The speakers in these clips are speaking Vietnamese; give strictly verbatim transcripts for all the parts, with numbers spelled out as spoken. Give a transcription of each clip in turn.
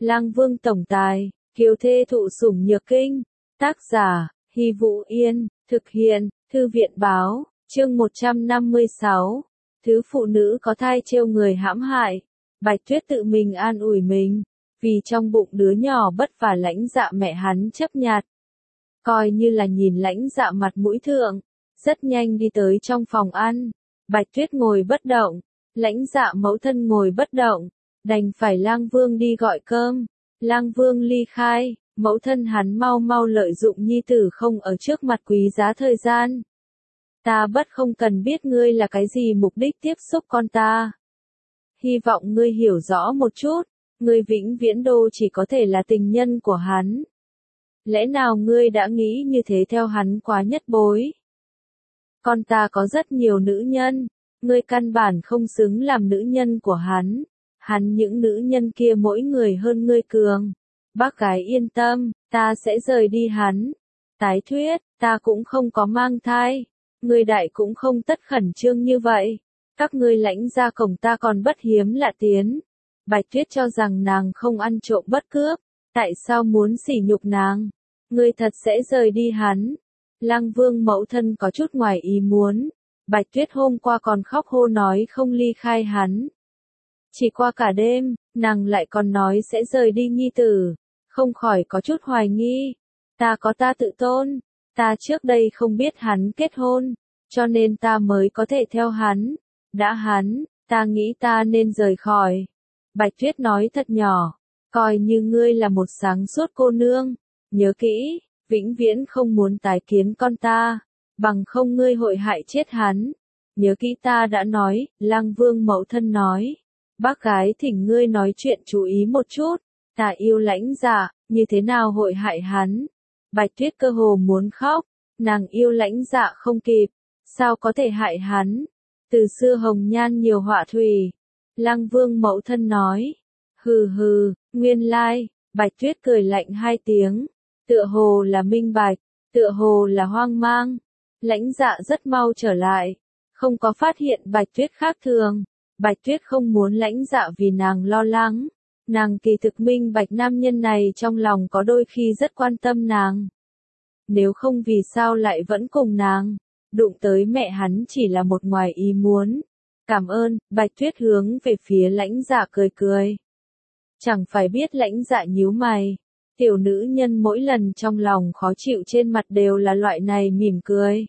Lang Vương tổng tài, kiều thê thụ sủng nhược kinh. Tác giả, Hy Vũ Yên, thực hiện, Thư viện báo, chương một trăm năm mươi sáu. Thứ phụ nữ có thai trêu người hãm hại. Bạch Tuyết tự mình an ủi mình, vì trong bụng đứa nhỏ bất và Lãnh Dạ mẹ hắn chấp nhặt. Coi như là nhìn Lãnh Dạ mặt mũi thượng, rất nhanh đi tới trong phòng ăn. Bạch Tuyết ngồi bất động, Lãnh Dạ mẫu thân ngồi bất động, đành phải Lang Vương đi gọi cơm. Lang Vương ly khai, mẫu thân hắn mau mau lợi dụng nhi tử không ở trước mặt quý giá thời gian. Ta bất không cần biết ngươi là cái gì mục đích tiếp xúc con ta. Hy vọng ngươi hiểu rõ một chút, ngươi vĩnh viễn đô chỉ có thể là tình nhân của hắn. Lẽ nào ngươi đã nghĩ như thế theo hắn quá nhất bối? Con ta có rất nhiều nữ nhân, ngươi căn bản không xứng làm nữ nhân của hắn. Hắn những nữ nhân kia mỗi người hơn ngươi cường. Bác gái yên tâm, ta sẽ rời đi hắn. Tái thuyết, ta cũng không có mang thai. Ngươi đại cũng không tất khẩn trương như vậy. Các ngươi Lãnh ra cổng ta còn bất hiếm lạ tiến. Bạch Tuyết cho rằng nàng không ăn trộm bất cướp. Tại sao muốn sỉ nhục nàng? Ngươi thật sẽ rời đi hắn. Lang Vương mẫu thân có chút ngoài ý muốn. Bạch Tuyết hôm qua còn khóc hô nói không ly khai hắn. Chỉ qua cả đêm, nàng lại còn nói sẽ rời đi nhi tử. Không khỏi có chút hoài nghi. Ta có ta tự tôn. Ta trước đây không biết hắn kết hôn. Cho nên ta mới có thể theo hắn. Đã hắn, ta nghĩ ta nên rời khỏi. Bạch Tuyết nói thật nhỏ. Coi như ngươi là một sáng suốt cô nương. Nhớ kỹ, vĩnh viễn không muốn tái kiến con ta. Bằng không ngươi hội hại chết hắn. Nhớ kỹ ta đã nói, Lang Vương mẫu thân nói. Bác gái thỉnh ngươi nói chuyện chú ý một chút. Ta yêu Lãnh Dạ, như thế nào hội hại hắn? Bạch Tuyết cơ hồ muốn khóc. Nàng yêu Lãnh Dạ không kịp. Sao có thể hại hắn? Từ xưa hồng nhan nhiều họa thủy. Lang Vương mẫu thân nói. Hừ hừ, nguyên lai. Bạch Tuyết cười lạnh hai tiếng. Tựa hồ là minh bạch. Tựa hồ là hoang mang. Lãnh Dạ rất mau trở lại. Không có phát hiện Bạch Tuyết khác thường. Bạch Tuyết không muốn Lãnh Dạ vì nàng lo lắng. Nàng kỳ thực minh bạch nam nhân này trong lòng có đôi khi rất quan tâm nàng. Nếu không vì sao lại vẫn cùng nàng. Đụng tới mẹ hắn chỉ là một ngoài ý muốn. Cảm ơn, Bạch Tuyết hướng về phía Lãnh Dạ cười cười. Chẳng phải biết Lãnh Dạ nhíu mày. Tiểu nữ nhân mỗi lần trong lòng khó chịu trên mặt đều là loại này mỉm cười.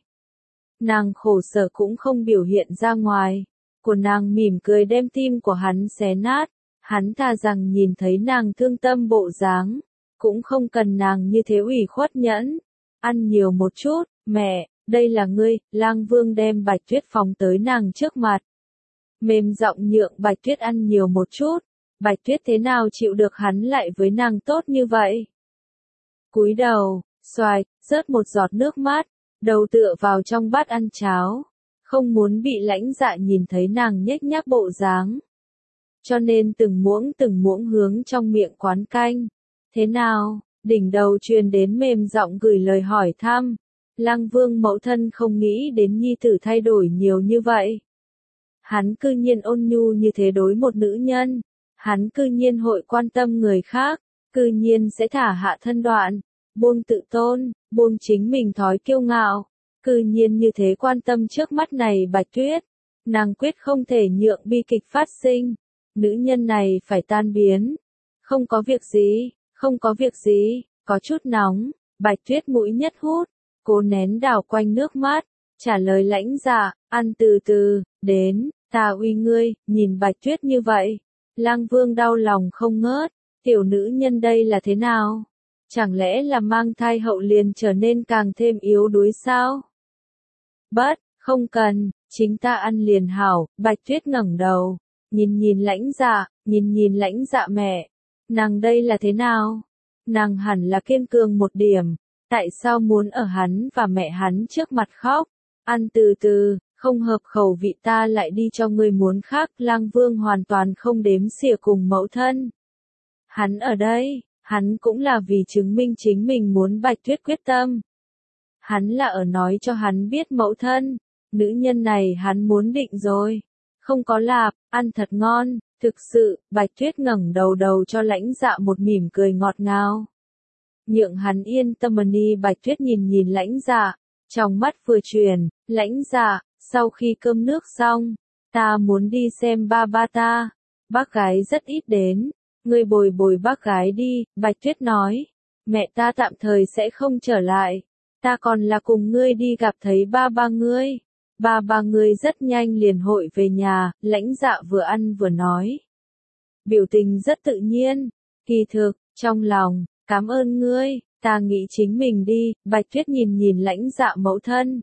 Nàng khổ sở cũng không biểu hiện ra ngoài. Của nàng mỉm cười đem tim của hắn xé nát. Hắn thà rằng nhìn thấy nàng thương tâm bộ dáng. Cũng không cần nàng như thế ủy khuất nhẫn. Ăn nhiều một chút, mẹ, đây là ngươi. Lang Vương đem Bạch Tuyết phóng tới nàng trước mặt. Mềm giọng nhượng Bạch Tuyết ăn nhiều một chút. Bạch Tuyết thế nào chịu được hắn lại với nàng tốt như vậy? Cúi đầu, xoài, rớt một giọt nước mắt. Đầu tựa vào trong bát ăn cháo. Không muốn bị Lãnh Dạ nhìn thấy nàng nhếch nhác bộ dáng. Cho nên từng muỗng từng muỗng hướng trong miệng quán canh. Thế nào? Đỉnh đầu truyền đến mềm giọng gửi lời hỏi thăm. Lang Vương mẫu thân không nghĩ đến nhi tử thay đổi nhiều như vậy. Hắn cư nhiên ôn nhu như thế đối một nữ nhân. Hắn cư nhiên hội quan tâm người khác. Cư nhiên sẽ thả hạ thân đoạn. Buông tự tôn, buông chính mình thói kiêu ngạo. Cư nhiên như thế quan tâm trước mắt này Bạch Tuyết. Nàng quyết không thể nhượng bi kịch phát sinh. Nữ nhân này phải tan biến. Không có việc gì, không có việc gì, có chút nóng. Bạch Tuyết mũi nhất hút. Cố nén đảo quanh nước mắt. Trả lời Lãnh Dạ, ăn từ từ, đến, ta uy ngươi, nhìn Bạch Tuyết như vậy. Lang Vương đau lòng không ngớt. Tiểu nữ nhân đây là thế nào? Chẳng lẽ là mang thai hậu liền trở nên càng thêm yếu đuối sao? Bất, không cần, chính ta ăn liền hảo. Bạch Tuyết ngẩng đầu, nhìn nhìn Lãnh Dạ, nhìn nhìn Lãnh Dạ mẹ. Nàng đây là thế nào? Nàng hẳn là kiên cường một điểm. Tại sao muốn ở hắn và mẹ hắn trước mặt khóc? Ăn từ từ, không hợp khẩu vị ta lại đi cho ngươi muốn khác. Lang Vương hoàn toàn không đếm xỉa cùng mẫu thân. Hắn ở đây, hắn cũng là vì chứng minh chính mình muốn Bạch Tuyết quyết tâm. Hắn là ở nói cho hắn biết mẫu thân, nữ nhân này hắn muốn định rồi. Không có lạp, ăn thật ngon, thực sự, Bạch Tuyết ngẩng đầu đầu cho Lãnh Dạ một mỉm cười ngọt ngào. Nhượng hắn yên tâm đi. Bạch Tuyết nhìn nhìn Lãnh Dạ, trong mắt vừa chuyển, Lãnh Dạ, sau khi cơm nước xong, ta muốn đi xem ba ba ta, bác gái rất ít đến, ngươi bồi bồi bác gái đi. Bạch Tuyết nói, mẹ ta tạm thời sẽ không trở lại, ta còn là cùng ngươi đi gặp thấy ba ba ngươi. Ba ba ngươi rất nhanh liền hội về nhà. Lãnh Dạ vừa ăn vừa nói, biểu tình rất tự nhiên, kỳ thực, trong lòng, cảm ơn ngươi, ta nghĩ chính mình đi. Bạch Tuyết nhìn nhìn Lãnh Dạ mẫu thân,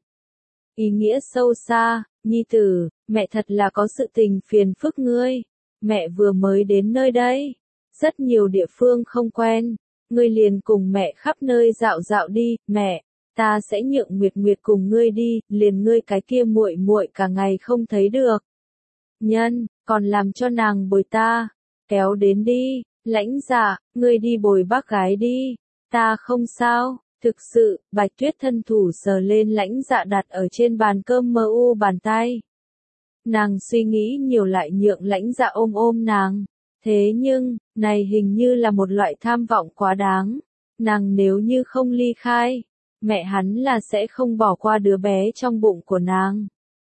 ý nghĩa sâu xa, nhi tử, mẹ thật là có sự tình phiền phức ngươi, mẹ vừa mới đến nơi đây, rất nhiều địa phương không quen, ngươi liền cùng mẹ khắp nơi dạo dạo đi. Mẹ, ta sẽ nhượng Nguyệt Nguyệt cùng ngươi đi, liền ngươi cái kia muội muội cả ngày không thấy được. Nhân, còn làm cho nàng bồi ta, kéo đến đi. Lãnh Dạ, ngươi đi bồi bác gái đi, ta không sao. Thực sự, Bạch Tuyết thân thủ sờ lên Lãnh Dạ đặt ở trên bàn cơm mờ u bàn tay. Nàng suy nghĩ nhiều lại nhượng Lãnh Dạ ôm ôm nàng. Thế nhưng, này hình như là một loại tham vọng quá đáng. Nàng nếu như không ly khai, mẹ hắn là sẽ không bỏ qua đứa bé trong bụng của nàng.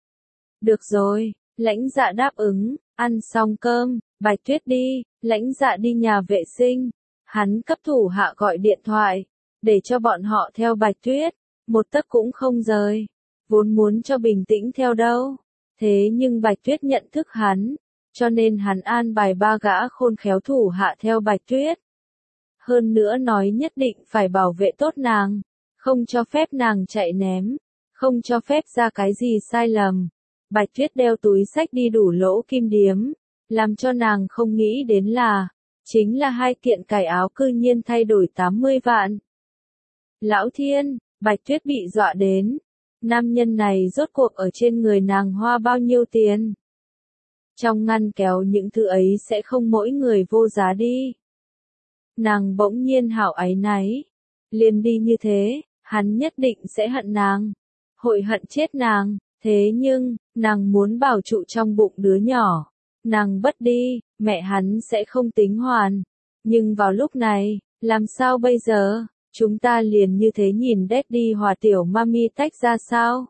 Được rồi, Lãnh Dạ đáp ứng, ăn xong cơm, Bạch Tuyết đi. Lãnh Dạ đi nhà vệ sinh, hắn cấp thủ hạ gọi điện thoại, để cho bọn họ theo Bạch Tuyết, một tấc cũng không rời, vốn muốn cho bình tĩnh theo đâu. Thế nhưng Bạch Tuyết nhận thức hắn, cho nên hắn an bài ba gã khôn khéo thủ hạ theo Bạch Tuyết. Hơn nữa nói nhất định phải bảo vệ tốt nàng, không cho phép nàng chạy ném, không cho phép ra cái gì sai lầm. Bạch Tuyết đeo túi xách đi đủ lỗ kim điếm, làm cho nàng không nghĩ đến là, chính là hai kiện cài áo cư nhiên thay đổi tám mươi vạn. Lão thiên, Bạch Tuyết bị dọa đến, nam nhân này rốt cuộc ở trên người nàng hoa bao nhiêu tiền? Trong ngăn kéo những thứ ấy sẽ không mỗi người vô giá đi. Nàng bỗng nhiên hảo áy náy, liền đi như thế, hắn nhất định sẽ hận nàng, hội hận chết nàng. Thế nhưng, nàng muốn bảo trụ trong bụng đứa nhỏ. Nàng bất đi, mẹ hắn sẽ không tính hoàn. Nhưng vào lúc này, làm sao bây giờ? Chúng ta liền như thế nhìn Daddy hòa tiểu mami tách ra sao?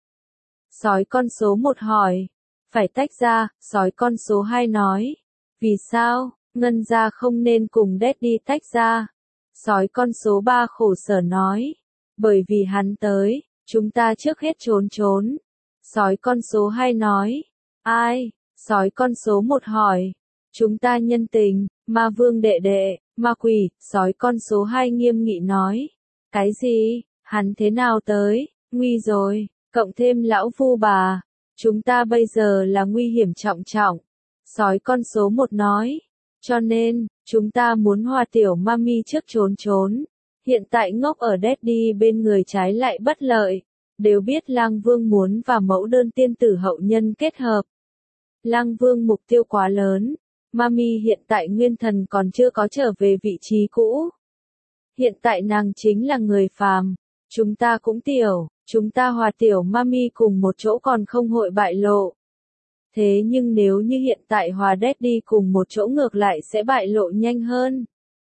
Sói con số một hỏi. Phải tách ra, sói con số hai nói. Vì sao, Ngân gia không nên cùng Daddy tách ra? Sói con số ba khổ sở nói. Bởi vì hắn tới, chúng ta trước hết trốn trốn. Sói con số hai nói. Ai? Sói con số một hỏi. Chúng ta nhân tình, ma vương đệ đệ, ma quỷ. Sói con số hai nghiêm nghị nói. Cái gì? Hắn thế nào tới? Nguy rồi, cộng thêm lão phu bà. Chúng ta bây giờ là nguy hiểm trọng trọng. Sói con số một nói. Cho nên, chúng ta muốn hòa tiểu mami trước trốn trốn. Hiện tại ngốc ở Daddy bên người trái lại bất lợi. Đều biết Lang Vương muốn và mẫu đơn tiên tử hậu nhân kết hợp. Lang Vương mục tiêu quá lớn. Mami hiện tại nguyên thần còn chưa có trở về vị trí cũ. Hiện tại nàng chính là người phàm. Chúng ta cũng tiểu, chúng ta hòa tiểu mami cùng một chỗ còn không hội bại lộ. Thế nhưng nếu như hiện tại hòa Daddy cùng một chỗ ngược lại sẽ bại lộ nhanh hơn.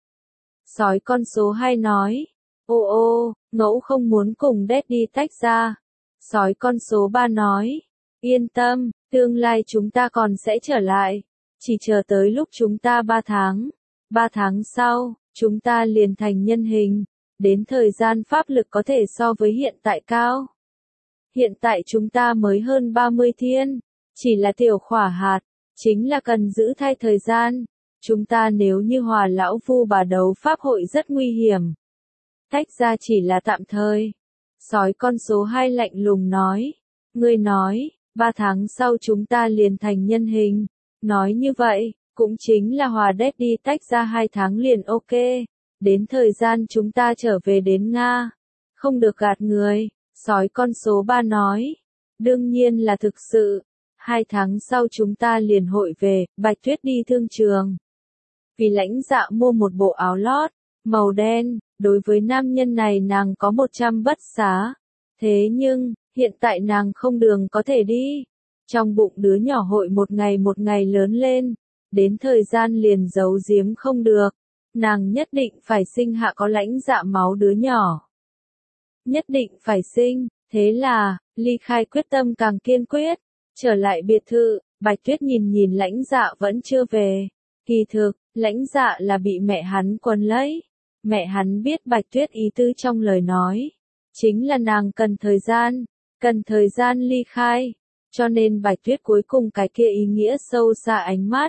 Sói con số hai nói. Ô ô, ngẫu không muốn cùng Daddy tách ra. Sói con số ba nói. Yên tâm, tương lai chúng ta còn sẽ trở lại. Chỉ chờ tới lúc chúng ta ba tháng. Ba tháng sau, chúng ta liền thành nhân hình. Đến thời gian pháp lực có thể so với hiện tại cao. Hiện tại chúng ta mới hơn ba mươi thiên. Chỉ là tiểu khỏa hạt. Chính là cần giữ thai thời gian. Chúng ta nếu như hòa lão phu bà đấu pháp hội rất nguy hiểm. Tách ra chỉ là tạm thời. Sói con số hai lạnh lùng nói. Ngươi nói, ba tháng sau chúng ta liền thành nhân hình. Nói như vậy, cũng chính là hòa Daddy tách ra hai tháng liền ok. Đến thời gian chúng ta trở về đến Nga. Không được gạt người. Sói con số ba nói. Đương nhiên là thực sự. Hai tháng sau chúng ta liền hội về. Bạch Tuyết đi thương trường. Vì Lãnh Dạ mua một bộ áo lót, màu đen, đối với nam nhân này nàng có một trăm bất xá. Thế nhưng, hiện tại nàng không đường có thể đi. Trong bụng đứa nhỏ hội một ngày một ngày lớn lên, đến thời gian liền giấu giếm không được. Nàng nhất định phải sinh hạ có lãnh dạ máu đứa nhỏ. Nhất định phải sinh, thế là, ly khai quyết tâm càng kiên quyết. Trở lại biệt thự, Bạch Tuyết nhìn nhìn lãnh dạ vẫn chưa về. Kỳ thực, lãnh dạ là bị mẹ hắn quấn lấy. Mẹ hắn biết Bạch Tuyết ý tứ trong lời nói. Chính là nàng cần thời gian, cần thời gian ly khai. Cho nên Bạch Tuyết cuối cùng cái kia ý nghĩa sâu xa ánh mắt.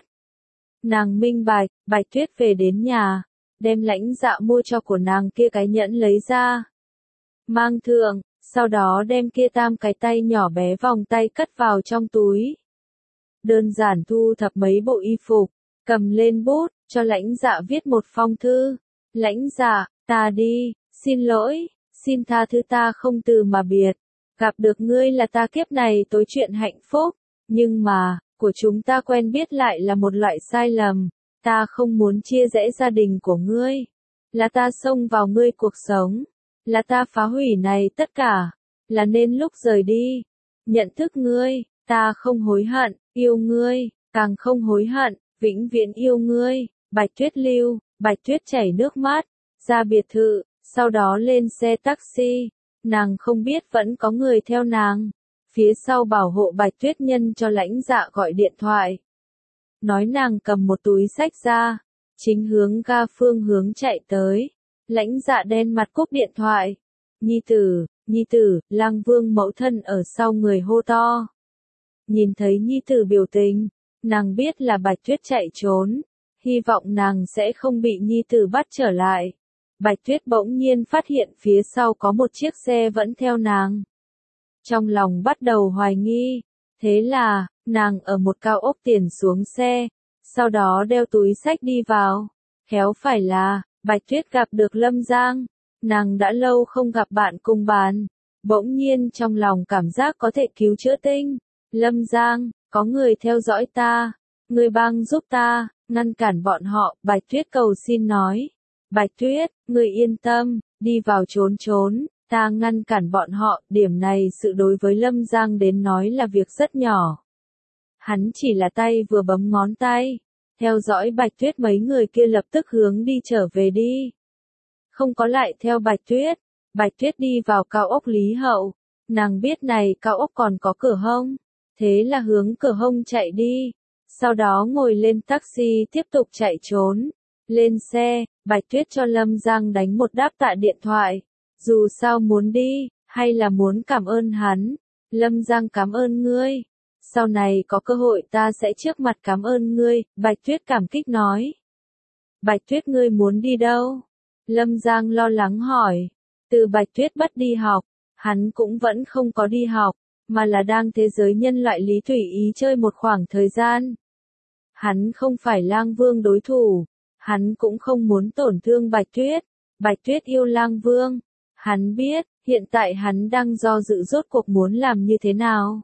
Nàng minh bạch, Bạch Tuyết về đến nhà, đem lãnh dạ mua cho của nàng kia cái nhẫn lấy ra. Mang thượng, sau đó đem kia tam cái tay nhỏ bé vòng tay cất vào trong túi. Đơn giản thu thập mấy bộ y phục, cầm lên bút, cho lãnh dạ viết một phong thư. Lãnh dạ, ta đi, xin lỗi, xin tha thứ ta không từ mà biệt. Gặp được ngươi là ta kiếp này tối chuyện hạnh phúc, nhưng mà, của chúng ta quen biết lại là một loại sai lầm. Ta không muốn chia rẽ gia đình của ngươi. Là ta xông vào ngươi cuộc sống. Là ta phá hủy này tất cả. Là nên lúc rời đi. Nhận thức ngươi, ta không hối hận, yêu ngươi, càng không hối hận, vĩnh viễn yêu ngươi. Bạch Tuyết lưu, Bạch Tuyết chảy nước mắt, ra biệt thự, sau đó lên xe taxi. Nàng không biết vẫn có người theo nàng. Phía sau bảo hộ Bạch Tuyết nhân cho lãnh dạ gọi điện thoại. Nói nàng cầm một túi sách ra, chính hướng ga phương hướng chạy tới. Lãnh dạ đen mặt cúp điện thoại. Nhi tử, nhi tử, Lang Vương mẫu thân ở sau người hô to. Nhìn thấy nhi tử biểu tình, nàng biết là Bạch Tuyết chạy trốn. Hy vọng nàng sẽ không bị nhi tử bắt trở lại. Bạch Tuyết bỗng nhiên phát hiện phía sau có một chiếc xe vẫn theo nàng. Trong lòng bắt đầu hoài nghi. Thế là, nàng ở một cao ốc tiền xuống xe, sau đó đeo túi sách đi vào. Khéo phải là, Bạch Tuyết gặp được Lâm Giang. Nàng đã lâu không gặp bạn cùng bàn. Bỗng nhiên trong lòng cảm giác có thể cứu chữa tinh. Lâm Giang, có người theo dõi ta. Người bang giúp ta, ngăn cản bọn họ. Bạch Tuyết cầu xin nói. Bạch Tuyết, người yên tâm, đi vào trốn trốn. Ta ngăn cản bọn họ, điểm này sự đối với Lâm Giang đến nói là việc rất nhỏ. Hắn chỉ là tay vừa bấm ngón tay. Theo dõi Bạch Tuyết mấy người kia lập tức hướng đi trở về đi. Không có lại theo Bạch Tuyết. Bạch Tuyết đi vào cao ốc Lý Hậu. Nàng biết này cao ốc còn có cửa hông. Thế là hướng cửa hông chạy đi. Sau đó ngồi lên taxi tiếp tục chạy trốn. Lên xe, Bạch Tuyết cho Lâm Giang đánh một đáp tạ điện thoại. Dù sao muốn đi, hay là muốn cảm ơn hắn. Lâm Giang cảm ơn ngươi. Sau này có cơ hội ta sẽ trước mặt cảm ơn ngươi, Bạch Tuyết cảm kích nói. Bạch Tuyết ngươi muốn đi đâu? Lâm Giang lo lắng hỏi. Từ Bạch Tuyết bắt đi học, hắn cũng vẫn không có đi học, mà là đang thế giới nhân loại lý tùy ý chơi một khoảng thời gian. Hắn không phải Lang Vương đối thủ, hắn cũng không muốn tổn thương Bạch Tuyết. Bạch Tuyết yêu Lang Vương. Hắn biết, hiện tại hắn đang do dự rốt cuộc muốn làm như thế nào.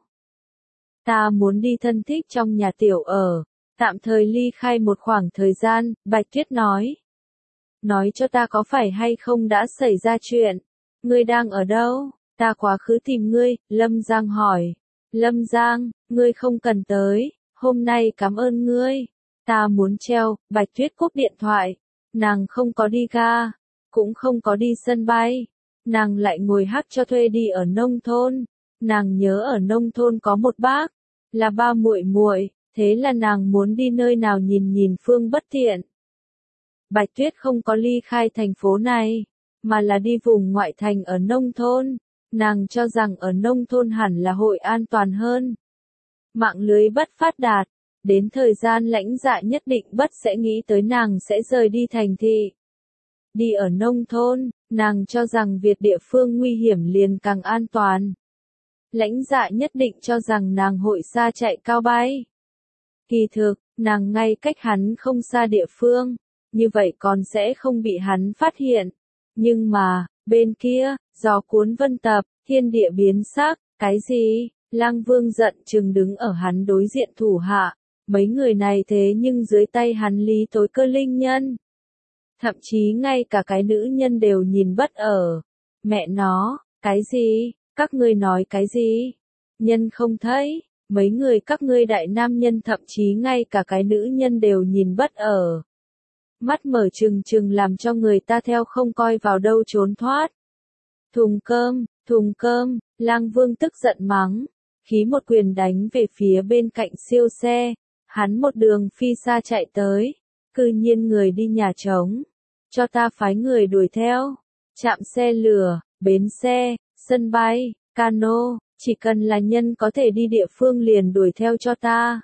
Ta muốn đi thân thích trong nhà tiểu ở, tạm thời ly khai một khoảng thời gian, Bạch Tuyết nói. Nói cho ta có phải hay không đã xảy ra chuyện. Ngươi đang ở đâu? Ta quá khứ tìm ngươi, Lâm Giang hỏi. Lâm Giang, ngươi không cần tới, hôm nay cảm ơn ngươi. Ta muốn treo, Bạch Tuyết cúp điện thoại. Nàng không có đi ga, cũng không có đi sân bay. Nàng lại ngồi hát cho thuê đi ở nông thôn. Nàng nhớ ở nông thôn có một bác, là ba muội muội, thế là nàng muốn đi nơi nào nhìn nhìn Phương Bất Thiện. Bạch Tuyết không có ly khai thành phố này, mà là đi vùng ngoại thành ở nông thôn. Nàng cho rằng ở nông thôn hẳn là hội an toàn hơn. Mạng lưới bất phát đạt, đến thời gian lãnh dạ nhất định bất sẽ nghĩ tới nàng sẽ rời đi thành thị. Đi ở nông thôn, nàng cho rằng việc địa phương nguy hiểm liền càng an toàn. Lãnh dạ nhất định cho rằng nàng hội xa chạy cao bay. Kỳ thực, nàng ngay cách hắn không xa địa phương, như vậy còn sẽ không bị hắn phát hiện. Nhưng mà, bên kia, gió cuốn vân tập, thiên địa biến sắc, cái gì? Lang Vương giận chừng đứng ở hắn đối diện thủ hạ. Mấy người này thế nhưng dưới tay hắn lý tối cơ linh nhân. Thậm chí ngay cả cái nữ nhân đều nhìn bất ở. Mẹ nó, cái gì? Các ngươi nói cái gì? Nhân không thấy, mấy người các ngươi đại nam nhân thậm chí ngay cả cái nữ nhân đều nhìn bất ở. Mắt mở trừng trừng làm cho người ta theo không coi vào đâu trốn thoát. Thùng cơm, thùng cơm, Lang Vương tức giận mắng, khí một quyền đánh về phía bên cạnh siêu xe, hắn một đường phi xa chạy tới, cư nhiên người đi nhà trống, cho ta phái người đuổi theo, trạm xe lửa, bến xe, sân bay, cano, chỉ cần là nhân có thể đi địa phương liền đuổi theo cho ta.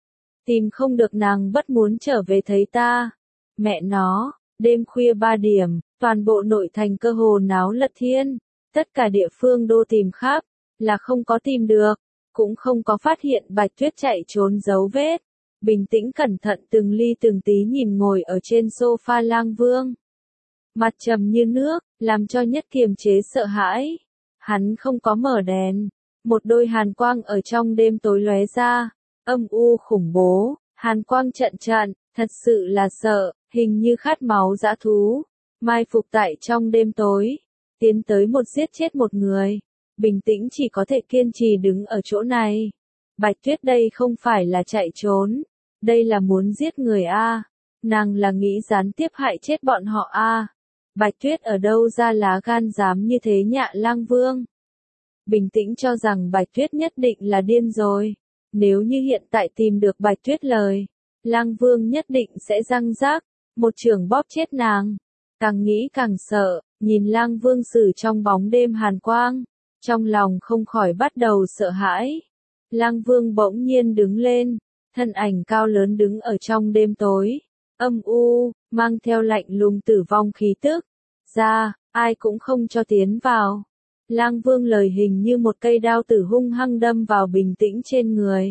Tìm không được nàng bất muốn trở về thấy ta. Mẹ nó, đêm khuya ba điểm, toàn bộ nội thành cơ hồ náo lật thiên, tất cả địa phương đô tìm khắp, là không có tìm được, cũng không có phát hiện Bạch Tuyết chạy trốn dấu vết. Bình tĩnh cẩn thận từng ly từng tí nhìn ngồi ở trên sofa Lang Vương. Mặt trầm như nước, làm cho Nhất kiềm chế sợ hãi. Hắn không có mở đèn, một đôi hàn quang ở trong đêm tối lóe ra, âm u khủng bố, hàn quang trận trận, thật sự là sợ, hình như khát máu dã thú, mai phục tại trong đêm tối, tiến tới một giết chết một người. Bình tĩnh chỉ có thể kiên trì đứng ở chỗ này. Bạch Tuyết đây không phải là chạy trốn, đây là muốn giết người a. Nàng là nghĩ gián tiếp hại chết bọn họ a. Bạch Tuyết ở đâu ra lá gan dám như thế nhạ Lang Vương. Bình tĩnh cho rằng Bạch Tuyết nhất định là điên rồi. Nếu như hiện tại tìm được Bạch Tuyết lời, Lang Vương nhất định sẽ răng rác, một chưởng bóp chết nàng. Càng nghĩ càng sợ, nhìn Lang Vương xử trong bóng đêm hàn quang, trong lòng không khỏi bắt đầu sợ hãi. Lang Vương bỗng nhiên đứng lên, thân ảnh cao lớn đứng ở trong đêm tối, âm u, mang theo lạnh lùng tử vong khí tức. Ra, ai cũng không cho tiến vào. Lang Vương lời hình như một cây đao tử hung hăng đâm vào bình tĩnh trên người.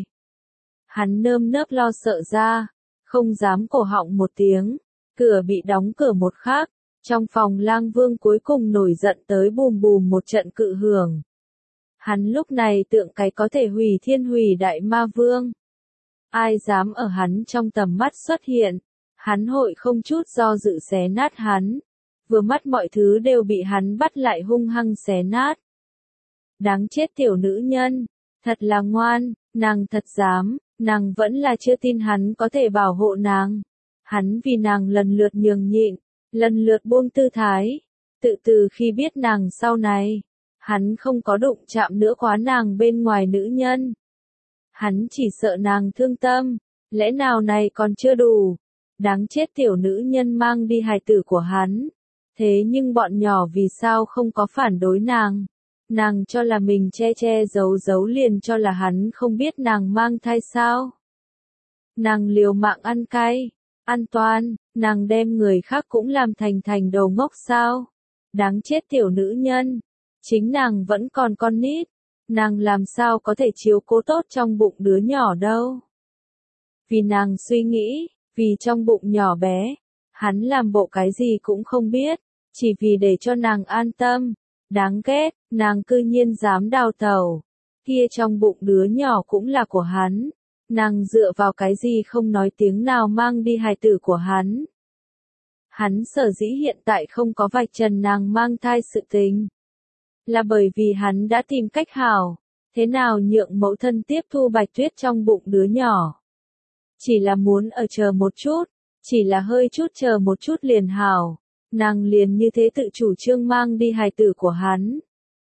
Hắn nơm nớp lo sợ ra, không dám cổ họng một tiếng, cửa bị đóng cửa một khắc, trong phòng Lang Vương cuối cùng nổi giận tới bùm bùm một trận cự hưởng. Hắn lúc này tượng cái có thể hủy thiên hủy đại ma vương. Ai dám ở hắn trong tầm mắt xuất hiện, hắn hội không chút do dự xé nát hắn. Vừa mắt mọi thứ đều bị hắn bắt lại hung hăng xé nát. Đáng chết tiểu nữ nhân, thật là ngoan, nàng thật dám, nàng vẫn là chưa tin hắn có thể bảo hộ nàng. Hắn vì nàng lần lượt nhường nhịn, lần lượt buông tư thái, tự từ khi biết nàng sau này, hắn không có đụng chạm nữa quá nàng bên ngoài nữ nhân. Hắn chỉ sợ nàng thương tâm, lẽ nào này còn chưa đủ. Đáng chết tiểu nữ nhân mang đi hài tử của hắn. Thế nhưng bọn nhỏ vì sao không có phản đối nàng? Nàng cho là mình che che giấu giấu liền cho là hắn không biết nàng mang thai sao? Nàng liều mạng ăn cay, ăn toan, nàng đem người khác cũng làm thành thành đầu ngốc sao? Đáng chết tiểu nữ nhân, chính nàng vẫn còn con nít, nàng làm sao có thể chiếu cố tốt trong bụng đứa nhỏ đâu? Vì nàng suy nghĩ, vì trong bụng nhỏ bé, hắn làm bộ cái gì cũng không biết, chỉ vì để cho nàng an tâm. Đáng ghét, nàng cư nhiên dám đào tẩu. Kia trong bụng đứa nhỏ cũng là của hắn. Nàng dựa vào cái gì không nói tiếng nào mang đi hài tử của hắn. Hắn sở dĩ hiện tại không có vạch trần nàng mang thai sự tình. Là bởi vì hắn đã tìm cách hảo. Thế nào nhượng mẫu thân tiếp thu Bạch Tuyết trong bụng đứa nhỏ. Chỉ là muốn ở chờ một chút. Chỉ là hơi chút chờ một chút liền hảo. Nàng liền như thế tự chủ trương mang đi hài tử của hắn.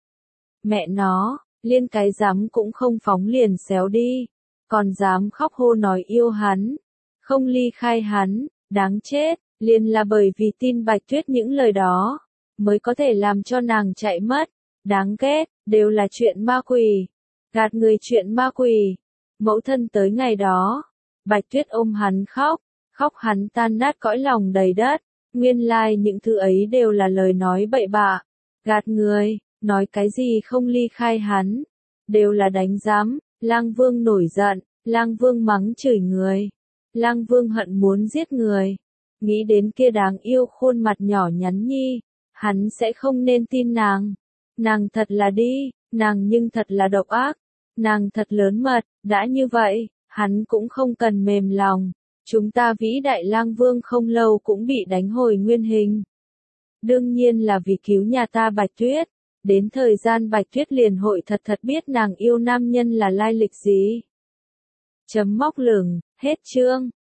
Mẹ nó, liên cái dám cũng không phóng liền xéo đi. Còn dám khóc hô nói yêu hắn. Không ly khai hắn, đáng chết, liền là bởi vì tin Bạch Tuyết những lời đó. Mới có thể làm cho nàng chạy mất. Đáng ghét, đều là chuyện ma quỷ. Gạt người chuyện ma quỷ. Mẫu thân tới ngày đó. Bạch Tuyết ôm hắn khóc. Khóc hắn tan nát cõi lòng đầy đất. Nguyên lai like những thứ ấy đều là lời nói bậy bạ, gạt người, nói cái gì không ly khai hắn, đều là đánh giám. Lang Vương nổi giận, Lang Vương mắng chửi người, Lang Vương hận muốn giết người, nghĩ đến kia đáng yêu khuôn mặt nhỏ nhắn nhi, hắn sẽ không nên tin nàng, nàng thật là đi, nàng nhưng thật là độc ác, nàng thật lớn mật, đã như vậy, hắn cũng không cần mềm lòng. Chúng ta vĩ đại Lang Vương không lâu cũng bị đánh hồi nguyên hình. Đương nhiên là vì cứu nhà ta Bạch Tuyết. Đến thời gian Bạch Tuyết liền hội thật thật biết nàng yêu nam nhân là lai lịch gì. Chấm móc lửng, hết chương.